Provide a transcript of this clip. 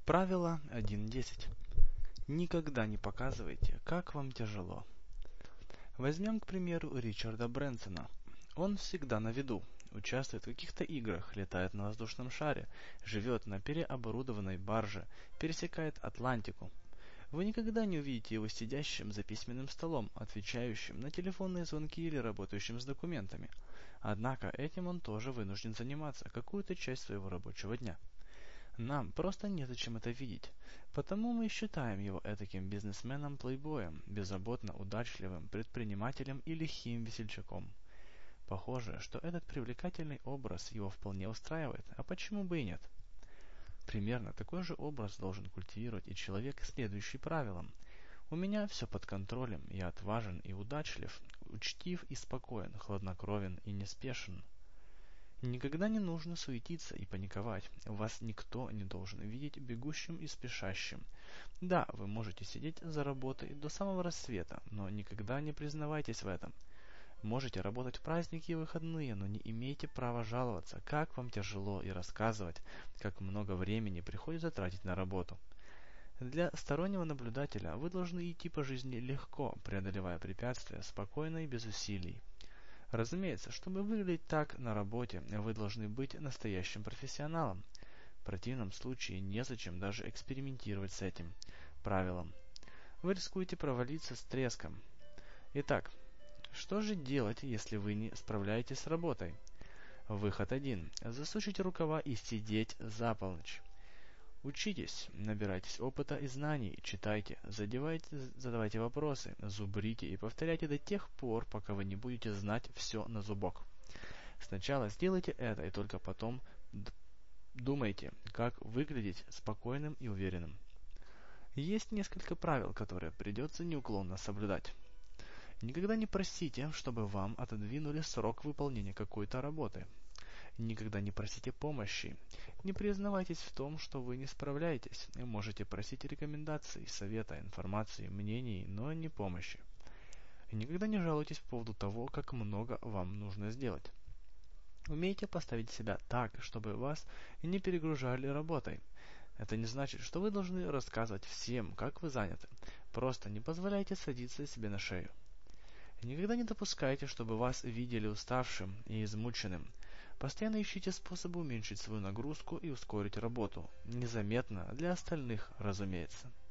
Правило 1.10. Никогда не показывайте, как вам тяжело. Возьмем, к примеру, Ричарда Брэнсона. Он всегда на виду, участвует в каких-то играх, летает на воздушном шаре, живет на переоборудованной барже, пересекает Атлантику. Вы никогда не увидите его сидящим за письменным столом, отвечающим на телефонные звонки или работающим с документами. Однако этим он тоже вынужден заниматься какую-то часть своего рабочего дня. Нам просто незачем это видеть, потому мы считаем его этаким бизнесменом-плейбоем, беззаботно удачливым предпринимателем и лихим весельчаком. Похоже, что этот привлекательный образ его вполне устраивает, а почему бы и нет? Примерно такой же образ должен культивировать и человек, следующий правилам. У меня все под контролем, я отважен и удачлив, учтив и спокоен, хладнокровен и неспешен. Никогда не нужно суетиться и паниковать. Вас никто не должен видеть бегущим и спешащим. Да, вы можете сидеть за работой до самого рассвета, но никогда не признавайтесь в этом. Можете работать в праздники и выходные, но не имеете права жаловаться, как вам тяжело, и рассказывать, как много времени приходится тратить на работу. Для стороннего наблюдателя вы должны идти по жизни легко, преодолевая препятствия, спокойно и без усилий. Разумеется, чтобы выглядеть так на работе, вы должны быть настоящим профессионалом. В противном случае незачем даже экспериментировать с этим правилом. Вы рискуете провалиться с треском. Итак, что же делать, если вы не справляетесь с работой? Выход 1. Засучите рукава и сидеть за полночь. Учитесь, набирайтесь опыта и знаний, читайте, задавайте вопросы, зубрите и повторяйте до тех пор, пока вы не будете знать все на зубок. Сначала сделайте это, и только потом думайте, как выглядеть спокойным и уверенным. Есть несколько правил, которые придется неуклонно соблюдать. Никогда не просите, чтобы вам отодвинули срок выполнения какой-то работы. Никогда не просите помощи. Не признавайтесь в том, что вы не справляетесь. Можете просить рекомендаций, совета, информации, мнений, но не помощи. Никогда не жалуйтесь по поводу того, как много вам нужно сделать. Умейте поставить себя так, чтобы вас не перегружали работой. Это не значит, что вы должны рассказывать всем, как вы заняты. Просто не позволяйте садиться себе на шею. Никогда не допускайте, чтобы вас видели уставшим и измученным. Постоянно ищите способы уменьшить свою нагрузку и ускорить работу. Незаметно для остальных, разумеется.